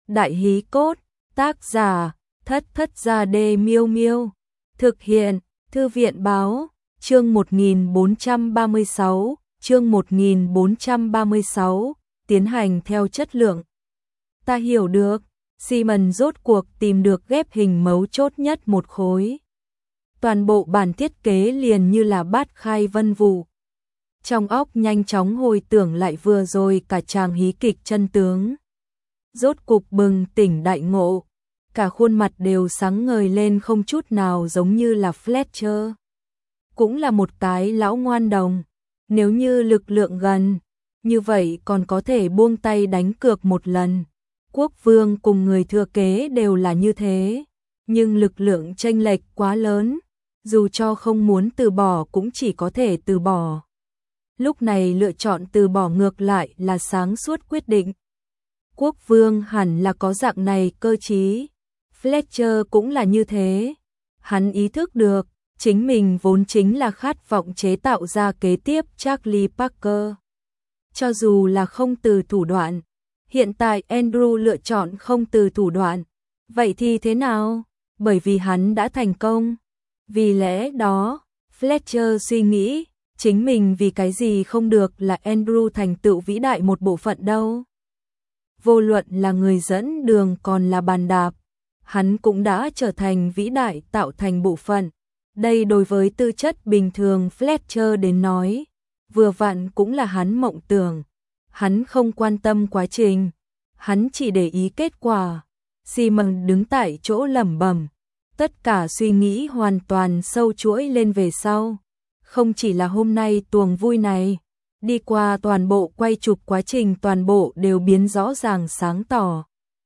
Đại hí cốt, tác giả, Thất Thất Gia Đê Miêu Miêu. Thực hiện, Thư viện báo, chương 1436, chương 1436, tiến hành theo chất lượng. Ta hiểu được, Simon rốt cuộc tìm được ghép hình mấu chốt nhất một khối. Toàn bộ bản thiết kế liền như là bát khai vân vụ. Trong óc nhanh chóng hồi tưởng lại vừa rồi cả chàng hí kịch chân tướng. Rốt cục bừng tỉnh đại ngộ, cả khuôn mặt đều sáng ngời lên không chút nào giống như là Fletcher. Cũng là một cái lão ngoan đồng, nếu như lực lượng gần, như vậy còn có thể buông tay đánh cược một lần. Quốc vương cùng người thừa kế đều là như thế, nhưng lực lượng chênh lệch quá lớn, dù cho không muốn từ bỏ cũng chỉ có thể từ bỏ. Lúc này lựa chọn từ bỏ ngược lại là sáng suốt quyết định. Quốc vương hẳn là có dạng này cơ trí, Fletcher cũng là như thế. Hắn ý thức được, chính mình vốn chính là khát vọng chế tạo ra kế tiếp Charlie Parker. Cho dù là không từ thủ đoạn, hiện tại Andrew lựa chọn không từ thủ đoạn. Vậy thì thế nào? Bởi vì hắn đã thành công. Vì lẽ đó, Fletcher suy nghĩ, chính mình vì cái gì không được là Andrew thành tựu vĩ đại một bộ phận đâu. Vô luận là người dẫn đường còn là bàn đạp, hắn cũng đã trở thành vĩ đại tạo thành bộ phận. Đây đối với tư chất bình thường Fletcher đến nói, vừa vặn cũng là hắn mộng tưởng. Hắn không quan tâm quá trình, hắn chỉ để ý kết quả. Simon đứng tại chỗ lẩm bẩm, tất cả suy nghĩ hoàn toàn sâu chuỗi lên về sau. Không chỉ là hôm nay tuồng vui này, đi qua toàn bộ quay chụp quá trình toàn bộ đều biến rõ ràng sáng tỏ.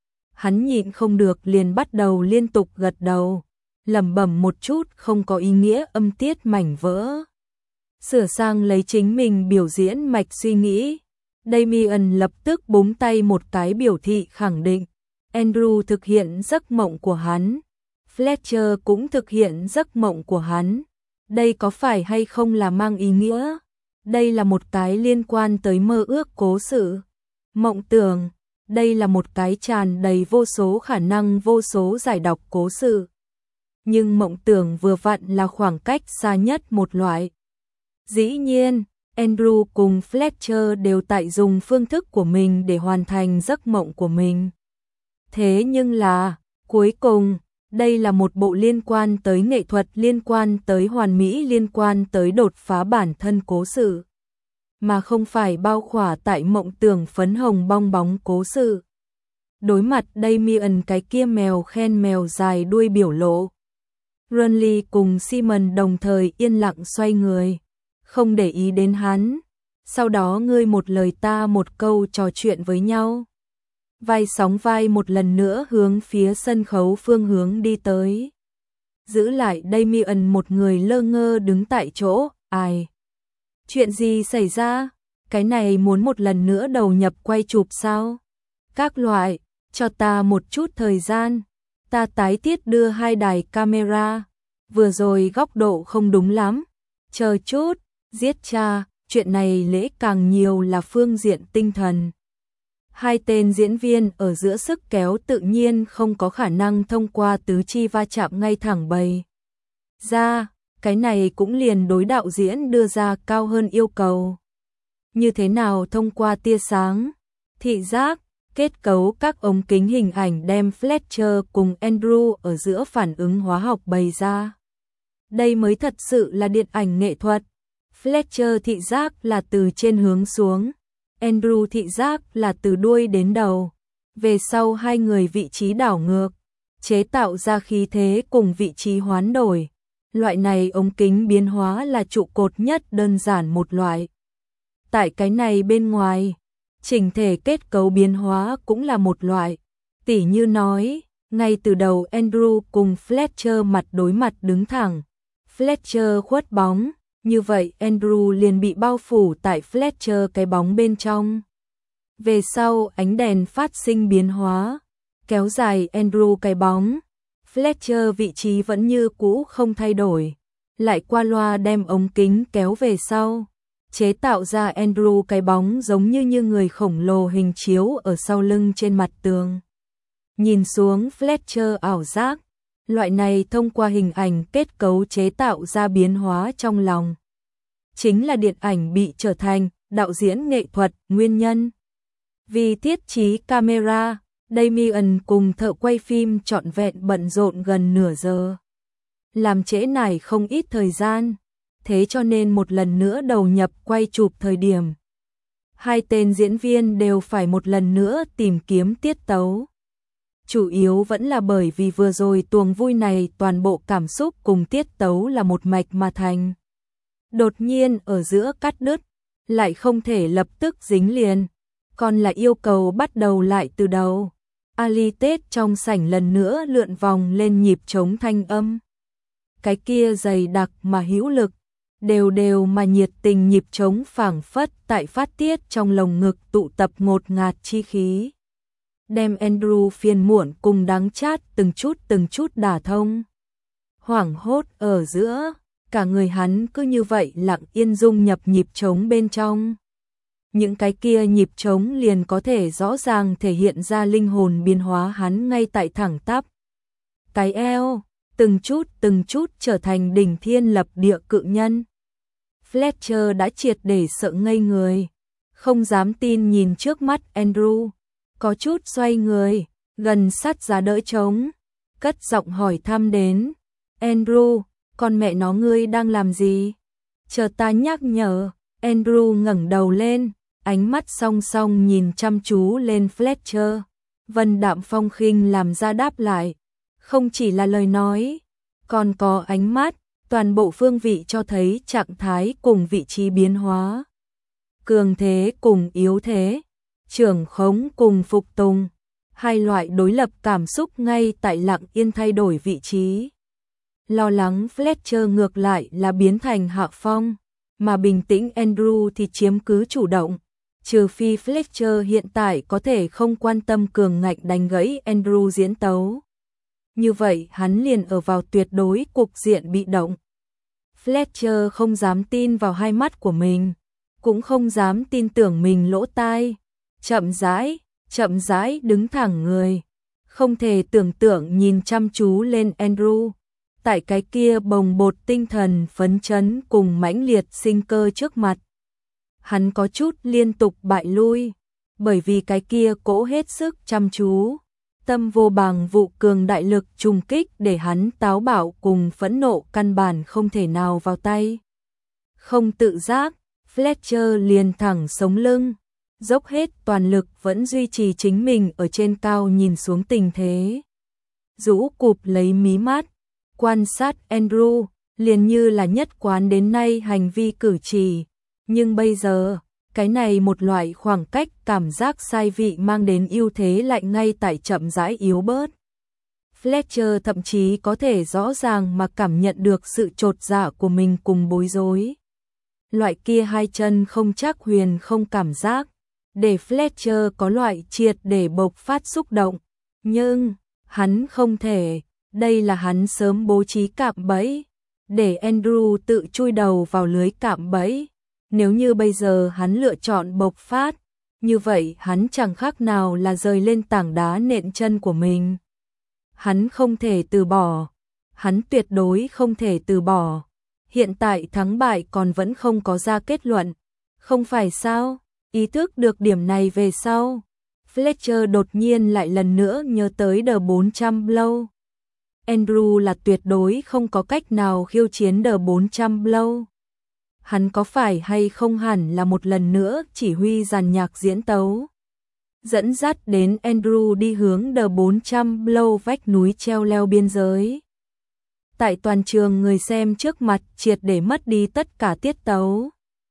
Hắn nhịn không được liền bắt đầu liên tục gật đầu, lẩm bẩm một chút không có ý nghĩa âm tiết mảnh vỡ. Sửa sang lấy chính mình biểu diễn mạch suy nghĩ, Damien lập tức búng tay một cái biểu thị khẳng định. Andrew thực hiện giấc mộng của hắn, Fletcher cũng thực hiện giấc mộng của hắn. Đây có phải hay không là mang ý nghĩa? Đây là một cái liên quan tới mơ ước cố sự, mộng tưởng. Đây là một cái tràn đầy vô số khả năng vô số giải đọc cố sự. Nhưng mộng tưởng vừa vặn là khoảng cách xa nhất một loại. Dĩ nhiên, Andrew cùng Fletcher đều tại dùng phương thức của mình để hoàn thành giấc mộng của mình. Thế nhưng là, cuối cùng, đây là một bộ liên quan tới nghệ thuật, liên quan tới hoàn mỹ, liên quan tới đột phá bản thân cố sự, mà không phải bao khỏa tại mộng tưởng phấn hồng bong bóng cố sự. Đối mặt Damien cái kia mèo khen mèo dài đuôi biểu lộ, Runley cùng Simon đồng thời yên lặng xoay người, không để ý đến hắn. Sau đó ngươi một lời ta một câu trò chuyện với nhau. Vai sóng vai một lần nữa hướng phía sân khấu phương hướng đi tới. Giữ lại Damien một người lơ ngơ đứng tại chỗ, ai? Chuyện gì xảy ra? Cái này muốn một lần nữa đầu nhập quay chụp sao? Các loại, cho ta một chút thời gian. Ta tái tiết đưa 2 đài camera. Vừa rồi góc độ không đúng lắm. Chờ chút, giết cha, chuyện này lễ càng nhiều là phương diện tinh thần. 2 tên diễn viên ở giữa sức kéo tự nhiên không có khả năng thông qua tứ chi va chạm ngay thẳng bày ra, cái này cũng liền đối đạo diễn đưa ra cao hơn yêu cầu. Như thế nào thông qua tia sáng, thị giác, kết cấu các ống kính hình ảnh đem Fletcher cùng Andrew ở giữa phản ứng hóa học bày ra. Đây mới thật sự là điện ảnh nghệ thuật. Fletcher thị giác là từ trên hướng xuống, Andrew thị giác là từ đuôi đến đầu. Về sau hai người vị trí đảo ngược, chế tạo ra khí thế cùng vị trí hoán đổi. Loại này ống kính biến hóa là trụ cột nhất đơn giản một loại. Tại cái này bên ngoài, chỉnh thể kết cấu biến hóa cũng là một loại. Tỉ như nói, ngay từ đầu Andrew cùng Fletcher mặt đối mặt đứng thẳng. Fletcher khuất bóng, như vậy Andrew liền bị bao phủ tại Fletcher cái bóng bên trong. Về sau ánh đèn phát sinh biến hóa, kéo dài Andrew cái bóng. Fletcher vị trí vẫn như cũ không thay đổi, lại qua loa đem ống kính kéo về sau, chế tạo ra Andrew cái bóng giống như người khổng lồ hình chiếu ở sau lưng trên mặt tường. nhìn xuống Fletcher ảo giác. Loại này thông qua hình ảnh kết cấu chế tạo ra biến hóa trong lòng. Chính là điện ảnh bị trở thành đạo diễn nghệ thuật nguyên nhân. Vì thiết trí camera, Damien cùng thợ quay phim trọn vẹn bận rộn gần nửa giờ. Làm trễ nải không ít thời gian, thế cho nên một lần nữa đầu nhập quay chụp thời điểm. Hai tên diễn viên đều phải một lần nữa tìm kiếm tiết tấu. Chủ yếu vẫn là bởi vì vừa rồi tuồng vui này toàn bộ cảm xúc cùng tiết tấu là một mạch mà thành. Đột nhiên ở giữa cắt đứt, lại không thể lập tức dính liền, còn là yêu cầu bắt đầu lại từ đầu. Ali Tết trong sảnh lần nữa lượn vòng lên nhịp trống thanh âm. Cái kia dày đặc mà hữu lực, đều đều mà nhiệt tình nhịp trống phảng phất tại phát tiết trong lồng ngực tụ tập ngột ngạt chi khí. Đem Andrew phiền muộn cùng đắng chát từng chút đả thông. Hoảng hốt ở giữa, cả người hắn cứ như vậy lặng yên dung nhập nhịp trống bên trong. Những cái kia nhịp trống liền có thể rõ ràng thể hiện ra linh hồn biến hóa hắn ngay tại thẳng tắp. Cái eo, từng chút trở thành đỉnh thiên lập địa cự nhân. Fletcher đã triệt để sợ ngây người, không dám tin nhìn trước mắt Andrew, có chút xoay người, gần sát giá đỡ trống, cất giọng hỏi thăm đến. Andrew, con mẹ nó ngươi đang làm gì? Chờ ta nhắc nhở. Andrew ngẩng đầu lên, ánh mắt song song nhìn chăm chú lên Fletcher. Vân đạm phong khinh làm ra đáp lại, không chỉ là lời nói, còn có ánh mắt, toàn bộ phương vị cho thấy trạng thái cùng vị trí biến hóa. Cường thế cùng yếu thế, trưởng khống cùng phục tùng, hai loại đối lập cảm xúc ngay tại lặng yên thay đổi vị trí. Lo lắng Fletcher ngược lại là biến thành hạ phong, mà bình tĩnh Andrew thì chiếm cứ chủ động. Trừ phi Fletcher hiện tại có thể không quan tâm cường ngạnh đánh gãy Andrew diễn tấu. Như vậy hắn liền ở vào tuyệt đối cục diện bị động. Fletcher không dám tin vào hai mắt của mình, cũng không dám tin tưởng mình lỗ tai. Chậm rãi đứng thẳng người, không thể tưởng tượng nhìn chăm chú lên Andrew. Tại cái kia bồng bột tinh thần phấn chấn cùng mãnh liệt sinh cơ trước mặt. Hắn có chút liên tục bại lui, bởi vì cái kia cỗ hết sức chăm chú, tâm vô bằng vụ cường đại lực trùng kích để hắn táo bạo cùng phẫn nộ căn bản không thể nào vào tay. Không tự giác, Fletcher liền thẳng sống lưng, dốc hết toàn lực vẫn duy trì chính mình ở trên cao nhìn xuống tình thế. Rũ cụp lấy mí mắt, quan sát Andrew, liền như là nhất quán đến nay hành vi cử chỉ. Nhưng bây giờ, cái này một loại khoảng cách cảm giác sai vị mang đến ưu thế lại ngay tại chậm rãi yếu bớt. Fletcher thậm chí có thể rõ ràng mà cảm nhận được sự chột dạ của mình cùng bối rối. Loại kia hai chân không chắc huyền không cảm giác, để Fletcher có loại triệt để bộc phát xúc động. Nhưng, hắn không thể, đây là hắn sớm bố trí cạm bẫy, để Andrew tự chui đầu vào lưới cạm bẫy. Nếu như bây giờ hắn lựa chọn bộc phát, như vậy hắn chẳng khác nào là rời lên tảng đá nện chân của mình. Hắn không thể từ bỏ, hắn tuyệt đối không thể từ bỏ. Hiện tại thắng bại còn vẫn không có ra kết luận, không phải sao? Ý thức được điểm này về sau, Fletcher đột nhiên lại lần nữa nhớ tới The 400 Blow. Andrew là tuyệt đối không có cách nào khiêu chiến The 400 Blow. Hắn có phải hay không hẳn là một lần nữa chỉ huy dàn nhạc diễn tấu, dẫn dắt đến Andrew đi hướng The 400 Blow vách núi treo leo biên giới. Tại toàn trường người xem trước mặt triệt để mất đi tất cả tiết tấu.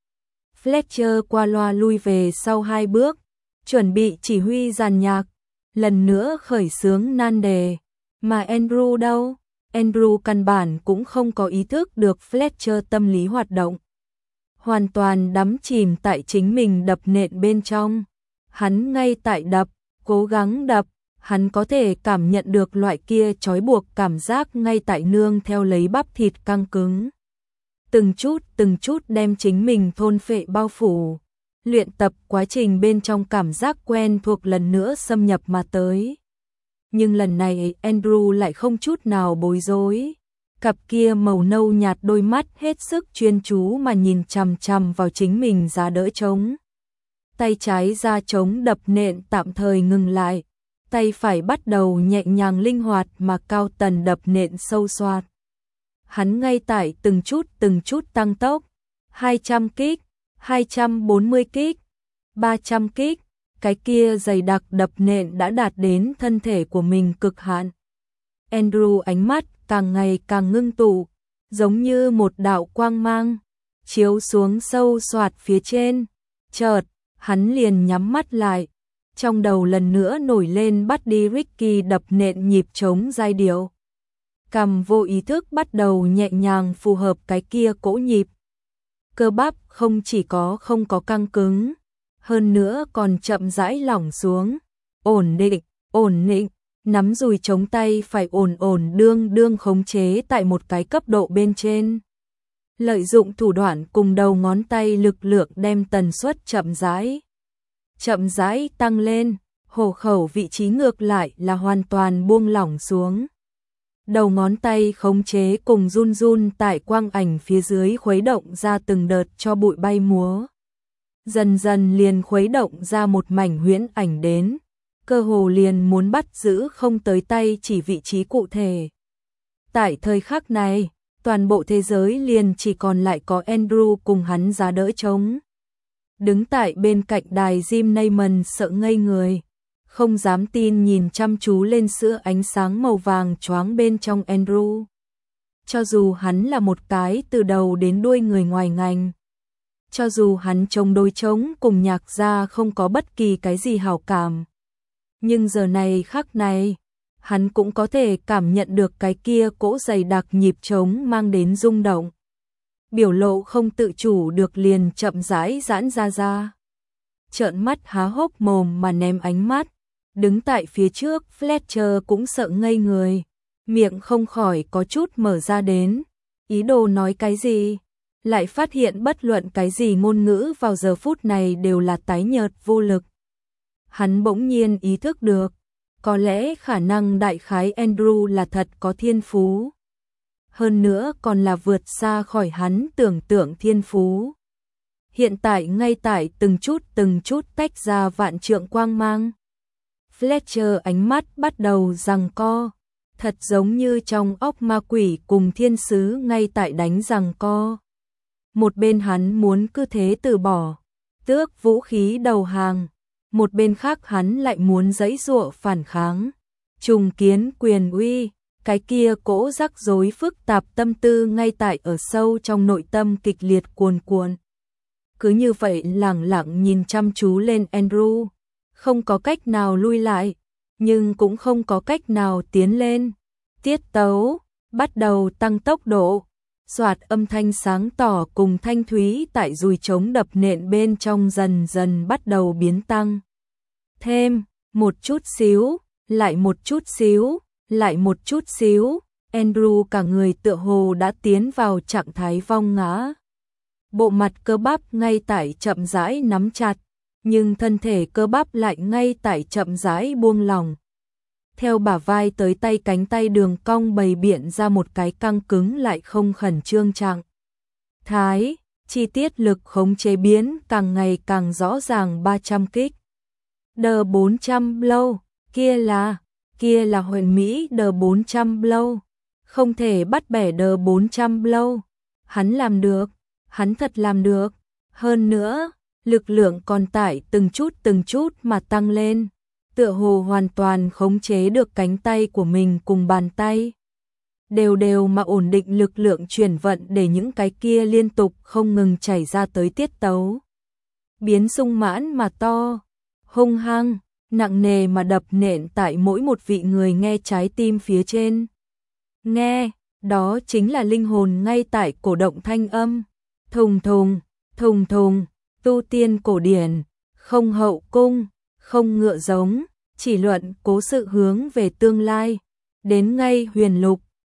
Fletcher qua loa lui về sau 2 bước, chuẩn bị chỉ huy dàn nhạc, lần nữa khởi xướng nan đề. Mà Andrew đâu? Andrew căn bản cũng không có ý thức được Fletcher tâm lý hoạt động. Hoàn toàn đắm chìm tại chính mình đập nện bên trong. Hắn ngay tại đập, cố gắng đập, hắn có thể cảm nhận được loại kia trói buộc cảm giác ngay tại nương theo lấy bắp thịt căng cứng. Từng chút đem chính mình thôn phệ bao phủ. Luyện tập quá trình bên trong cảm giác quen thuộc lần nữa xâm nhập mà tới. Nhưng lần này Andrew lại không chút nào bối rối. Cặp kia màu nâu nhạt đôi mắt hết sức chuyên chú mà nhìn chằm chằm vào chính mình giá đỡ trống. Tay trái ra trống đập nện tạm thời ngừng lại. Tay phải bắt đầu nhẹ nhàng linh hoạt mà cao tần đập nện sâu xoạt. Hắn ngay tại từng chút tăng tốc. 200 kích, 240 kích, 300 kích. Cái kia dày đặc đập nện đã đạt đến thân thể của mình cực hạn. Andrew ánh mắt càng ngày càng ngưng tụ, giống như một đạo quang mang, chiếu xuống sâu xoạt phía trên. Chợt, hắn liền nhắm mắt lại, trong đầu lần nữa nổi lên Buddy Ricky đập nện nhịp trống giai điệu. Cằm vô ý thức bắt đầu nhẹ nhàng phù hợp cái kia cỗ nhịp. Cơ bắp không chỉ không có căng cứng, hơn nữa còn chậm rãi lỏng xuống, ổn định, nắm dùi trống tay phải ổn đương khống chế tại một cái cấp độ bên trên. Lợi dụng thủ đoạn cùng đầu ngón tay lực lượng đem tần suất chậm rãi tăng lên, hổ khẩu vị trí ngược lại là hoàn toàn buông lỏng xuống. Đầu ngón tay khống chế cùng run tại quang ảnh phía dưới khuấy động ra từng đợt cho bụi bay múa. Dần dần liền khuấy động ra một mảnh huyễn ảnh đến, cơ hồ liền muốn bắt giữ không tới tay chỉ vị trí cụ thể. Tại thời khắc này, toàn bộ thế giới liền chỉ còn lại có Andrew cùng hắn giá đỡ trống. Đứng tại bên cạnh đài Jim Neyman sợ ngây người, không dám tin nhìn chăm chú lên sữa ánh sáng màu vàng choáng bên trong Andrew. Cho dù hắn là một cái từ đầu đến đuôi người ngoài ngành, cho dù hắn chống đối trống cùng nhạc gia không có bất kỳ cái gì hảo cảm, nhưng giờ này khắc này, hắn cũng có thể cảm nhận được cái kia cỗ dày đặc nhịp trống mang đến rung động. Biểu lộ không tự chủ được liền chậm rãi giãn ra. Trợn mắt há hốc mồm mà ném ánh mắt, đứng tại phía trước Fletcher cũng sợ ngây người, miệng không khỏi có chút mở ra đến, ý đồ nói cái gì, lại phát hiện bất luận cái gì ngôn ngữ vào giờ phút này đều là tái nhợt vô lực. Hắn bỗng nhiên ý thức được, có lẽ khả năng đại khái Andrew là thật có thiên phú. Hơn nữa còn là vượt xa khỏi hắn tưởng tượng thiên phú. Hiện tại ngay tại từng chút tách ra vạn trượng quang mang. Fletcher ánh mắt bắt đầu giằng co, thật giống như trong óc ma quỷ cùng thiên sứ ngay tại đánh giằng co. Một bên hắn muốn cứ thế từ bỏ, tước vũ khí đầu hàng, một bên khác hắn lại muốn giãy giụa phản kháng, trùng kiến quyền uy. Cái kia cỗ rắc rối phức tạp tâm tư ngay tại ở sâu trong nội tâm kịch liệt cuồn cuộn. Cứ như vậy lẳng lặng nhìn chăm chú lên Andrew, không có cách nào lui lại, nhưng cũng không có cách nào tiến lên. Tiết tấu bắt đầu tăng tốc độ, soạt âm thanh sáng tỏ cùng thanh thúy tại dùi trống đập nện bên trong dần dần bắt đầu biến tăng. Thêm một chút xíu, lại một chút xíu, lại một chút xíu, Andrew cả người tựa hồ đã tiến vào trạng thái vong ngã. Bộ mặt cơ bắp ngay tại chậm rãi nắm chặt, nhưng thân thể cơ bắp lại ngay tại chậm rãi buông lỏng. Theo bả vai tới tay cánh tay đường cong bày biện ra một cái căng cứng lại không khẩn trương trạng thái, chi tiết lực khống chế biến càng ngày càng rõ ràng. 300 kích. Đờ 400 blow, kia là huyền Mỹ đờ 400 blow, không thể bắt bẻ đờ 400 blow. Hắn làm được, hắn thật làm được, hơn nữa, lực lượng còn tải từng chút mà tăng lên, tựa hồ hoàn toàn khống chế được cánh tay của mình cùng bàn tay. Đều mà ổn định lực lượng chuyển vận để những cái kia liên tục không ngừng chảy ra tới tiết tấu. Biến sung mãn mà to, hung hăng, nặng nề mà đập nện tại mỗi một vị người nghe trái tim phía trên. Nghe, đó chính là linh hồn ngay tại cổ động thanh âm. Thùng thùng, tu tiên cổ điển, không hậu cung, không ngựa giống, chỉ luận cố sự hướng về tương lai. Đến ngay huyền lục,